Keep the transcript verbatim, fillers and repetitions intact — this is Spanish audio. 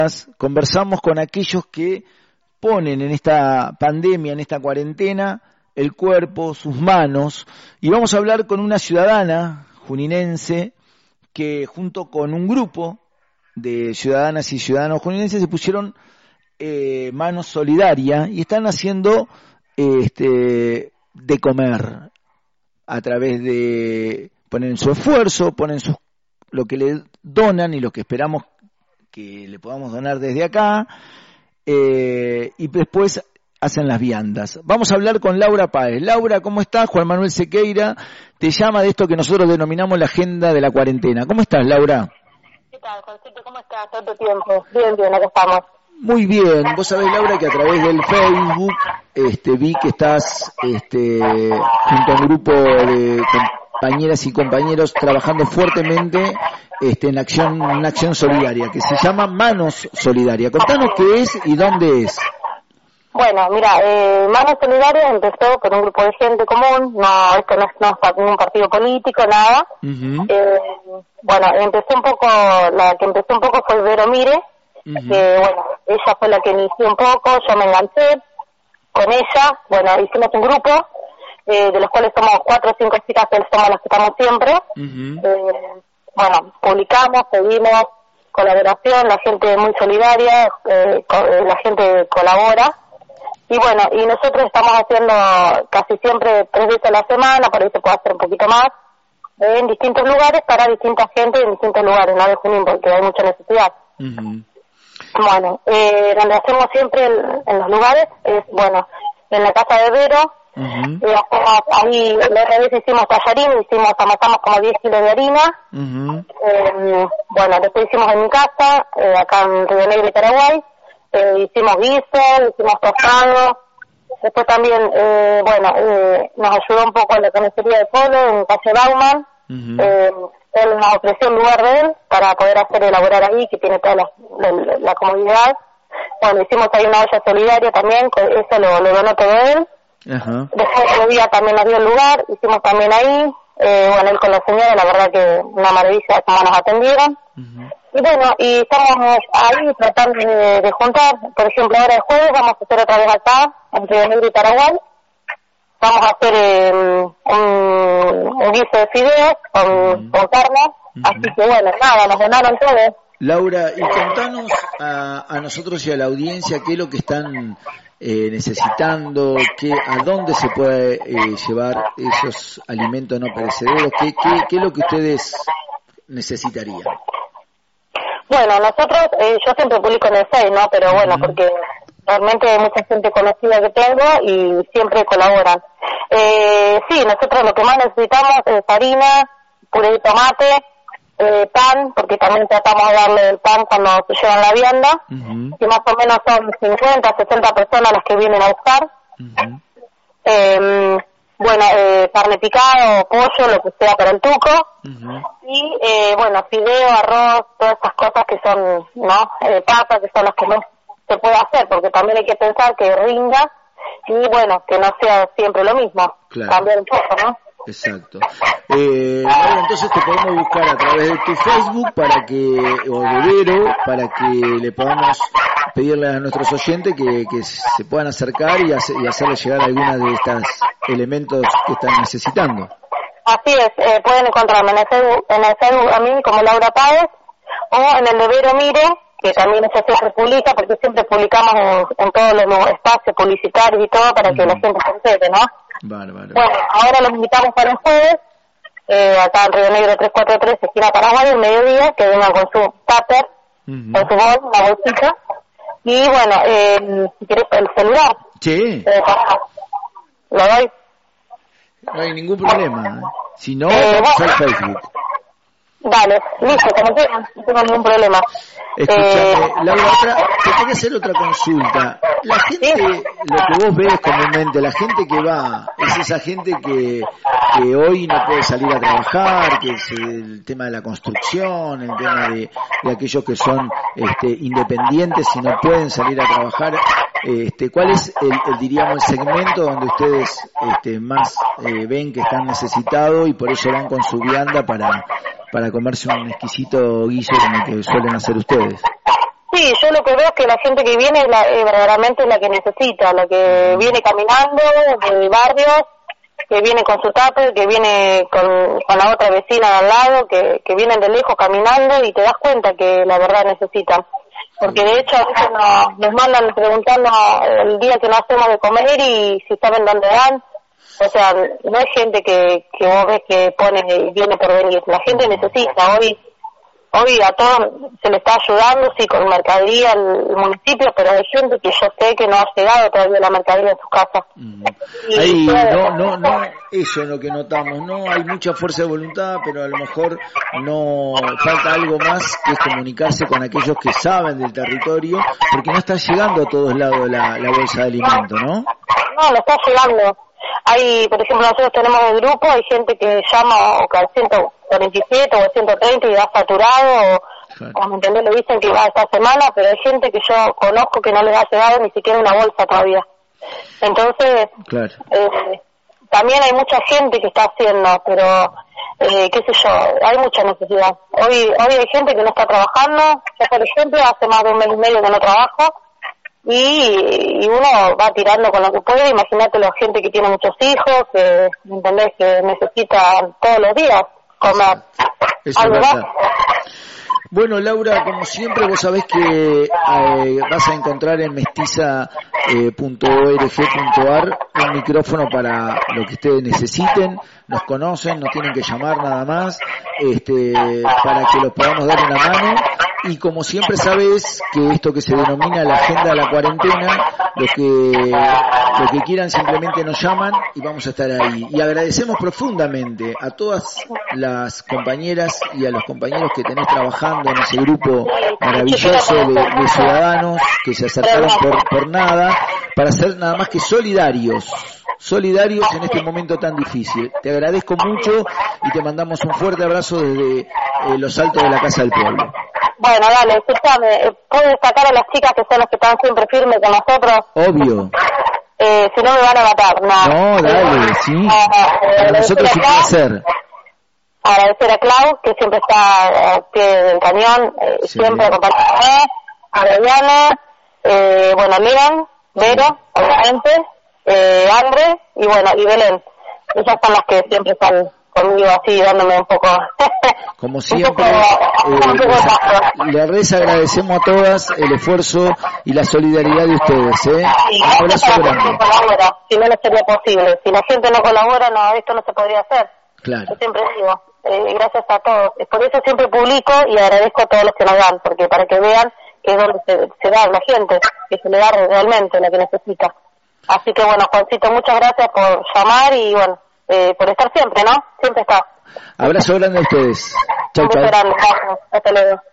Conversamos con aquellos que ponen en esta pandemia, en esta cuarentena, el cuerpo, sus manos, y vamos a hablar con una ciudadana juninense que junto con un grupo de ciudadanas y ciudadanos juninenses se pusieron eh, manos solidarias y están haciendo eh, este de comer a través de ponen su esfuerzo, ponen sus, lo que le donan y lo que esperamos que le podamos donar desde acá, eh, y después hacen las viandas. Vamos a hablar con Laura Páez. Laura, ¿cómo estás? Juan Manuel Sequeira te llama de esto que nosotros denominamos la agenda de la cuarentena. ¿Cómo estás, Laura? ¿Qué tal, Juancito? ¿Cómo estás? Tanto tiempo. Bien, bien, acá estamos. Muy bien. Vos sabés, Laura, que a través del Facebook este, vi que estás este, junto a un grupo de compañeras y compañeros trabajando fuertemente este, en acción, una acción solidaria que se llama Manos Solidaria. Contanos qué es y dónde es. Bueno, mira, eh, Manos Solidaria empezó por un grupo de gente común, no, esto no es, no es ningún partido político, nada. Uh-huh. Eh, bueno, empezó un poco, la que empezó un poco fue Vero Mire, uh-huh. que bueno, ella fue la que inició un poco, yo me enganché con ella, bueno, hicimos un grupo, eh, de los cuales somos cuatro o cinco chicas que somos las que estamos siempre. Uh-huh. eh, bueno, publicamos, pedimos colaboración, la gente es muy solidaria, eh, la gente colabora. Y bueno, y nosotros estamos haciendo casi siempre tres veces a la semana, por ahí se puede hacer un poquito más, eh, en distintos lugares para distinta gente en distintos lugares, no de Junín, porque hay mucha necesidad. Uh-huh. Bueno, eh, donde hacemos siempre el, en los lugares es, bueno, en la casa de Vero, uh-huh. eh, ahí la otra vez hicimos tallarín, hicimos, amasamos como diez kilos de harina, uh-huh. eh, bueno, después hicimos en mi casa, eh, acá en Río Negro y Paraguay, Eh, hicimos guiso, hicimos tostado, después también, eh, bueno, eh, nos ayudó un poco en la carnicería de Polo, en calle Bauman, uh-huh. eh, él nos ofreció un lugar de él para poder hacer elaborar ahí, que tiene toda la, la, la comodidad. Bueno, hicimos ahí una olla solidaria también, eso lo, lo donó todo él. Uh-huh. Después otro día también nos dio el lugar, hicimos también ahí, eh, bueno, él con la señora, la verdad que una maravilla como nos atendieron. Uh-huh. Y bueno, y estamos ahí tratando de, de juntar, por ejemplo, ahora el jueves vamos a hacer otra vez acá, en Río Negro y Paraguay. Vamos a hacer eh, un, un guiso de fideos con, uh-huh. con carne, uh-huh. así que bueno, nada, nos donaron todo. Laura, y contanos a, a nosotros y a la audiencia qué es lo que están eh, necesitando, qué, a dónde se puede eh, llevar esos alimentos no perecederos, qué, qué, qué es lo que ustedes necesitarían. Bueno, nosotros, eh, yo siempre publico en el Face, ¿no? Pero bueno, uh-huh. porque realmente hay mucha gente conocida que tengo y siempre colaboran. Eh, sí, nosotros lo que más necesitamos es harina, puré de tomate, eh, pan, porque también tratamos de darle el pan cuando se llevan la vianda, uh-huh. que más o menos son cincuenta, sesenta personas las que vienen a buscar. Uh-huh. Eh, bueno, eh, carne picada o pollo, lo que sea para el tuco. Uh-huh. Y, eh, bueno, fideo, arroz, todas esas cosas que son, ¿no? Eh, papas, que son las que no se puede hacer, porque también hay que pensar que rinda y, bueno, que no sea siempre lo mismo. Claro. Cambiar un poco, ¿no? Exacto. Eh, ahora entonces te podemos buscar a través de tu Facebook para que, o de Vero, para que le podamos pedirle a nuestros oyentes que, que se puedan acercar y, hacer, y hacerle llegar alguna de estos elementos que están necesitando. Así es, eh, pueden encontrarme en el, Facebook, en el Facebook a mí como Laura Páez o en el de Vero Mire, que también eso siempre publica, porque siempre publicamos en, en todos los espacios publicitarios y todo para que uh-huh. la gente se entere, ¿no? Vale, vale. Bueno, ahora los invitamos para el jueves, eh, acá en Río Negro tres cuatro tres, esquina Paraguay, el mediodía, que vengan con su tupper, uh-huh. con su bol, una bolsita, y bueno, eh, si querés el celular. Sí. Eh, lo doy. No hay ningún problema. Si no, eh, vamos bueno. al Facebook. Dale, listo, como quieran, no tengo ningún problema. Escuchame, eh, Laura, otra, te quería hacer otra consulta. La gente, ¿sí? Lo que vos ves comúnmente, la gente que va, es esa gente que, que hoy no puede salir a trabajar, que es el tema de la construcción, el tema de, de aquellos que son este, independientes y no pueden salir a trabajar. Este, ¿Cuál es el, el diríamos el segmento donde ustedes este, más eh, ven que están necesitados y por eso van con su vianda para para comerse un exquisito guiso como el que suelen hacer ustedes? Sí, yo lo lo que veo es que la gente que viene es, la, es verdaderamente la que necesita, la que viene caminando del barrio, que viene con su tupper, que viene con, con la otra vecina de al lado, que, que vienen de lejos caminando y te das cuenta que la verdad necesitan. Porque de hecho a veces nos, nos mandan preguntando el día que no hacemos de comer y si saben dónde dan. O sea, no es gente que, que vos ves que pone y viene por venir. La gente necesita. Hoy hoy a todos se le está ayudando, sí, con mercadería el, el municipio, pero hay gente que yo sé que no ha llegado todavía la mercadería a sus casas. Mm. Ahí, no, no, no, eso es lo que notamos. No hay mucha fuerza de voluntad, pero a lo mejor no falta algo más, que es comunicarse con aquellos que saben del territorio, porque no está llegando a todos lados la, la bolsa de alimentos, ¿no? No, no está llegando. Hay, por ejemplo, nosotros tenemos el grupo, hay gente que llama o que al ciento cuarenta y siete o al ciento treinta y va saturado, o, claro. o ¿me entendés? Le dicen que va esta semana, pero hay gente que yo conozco que no les ha llegado ni siquiera una bolsa todavía. Entonces, claro. eh, también hay mucha gente que está haciendo, pero, eh, qué sé yo, hay mucha necesidad. Hoy hoy hay gente que no está trabajando, yo por ejemplo, hace más de un mes y medio que no trabajo, y, y uno va tirando con lo que puede. Imagínate la gente que tiene muchos hijos, que, ¿entendés? Que necesitan todos los días comer. Eso es verdad. Bueno, Laura, como siempre, vos sabés que eh, vas a encontrar en mestiza punto org punto ar un micrófono para lo que ustedes necesiten. Nos conocen, nos tienen que llamar nada más, este, para que los podamos dar una mano. Y como siempre sabés que esto que se denomina la agenda de la cuarentena, los que, los que quieran simplemente nos llaman y vamos a estar ahí. Y agradecemos profundamente a todas las compañeras y a los compañeros que tenés trabajando en ese grupo maravilloso de, de ciudadanos que se acercaron por, por nada, para ser nada más que solidarios. solidarios en este momento tan difícil. Te agradezco mucho y te mandamos un fuerte abrazo desde eh, los altos de la Casa del Pueblo. Bueno, dale, escúchame, ¿puedo destacar a las chicas que son las que están siempre firmes con nosotros? Obvio. Eh, si no me van a matar, no. No, dale, sí. Eh, Para nosotros es un placer. Agradecer a Clau, que siempre está al pie del cañón, eh, sí. siempre acompañándome, a Mariana, eh, bueno, Miran, Vero, obviamente, eh, Andre, y bueno, y Belén. Ellas son las que siempre están conmigo así, dándome un poco... Como siempre, eh, les, les agradecemos a todas el esfuerzo y la solidaridad de ustedes, ¿eh? Sí, un abrazo grande. Colabora, si no, no sería posible. Si la gente no colabora, no, esto no se podría hacer. Claro. Yo siempre digo, eh, gracias a todos. Por eso siempre publico y agradezco a todos los que nos dan, porque para que vean que es donde se, se da la gente, que se le da realmente lo que necesita. Así que bueno, Juancito, muchas gracias por llamar y bueno, eh, por estar siempre, ¿no? Siempre está. Abrazo grande a ustedes. Chau, chau. Grande, hasta luego.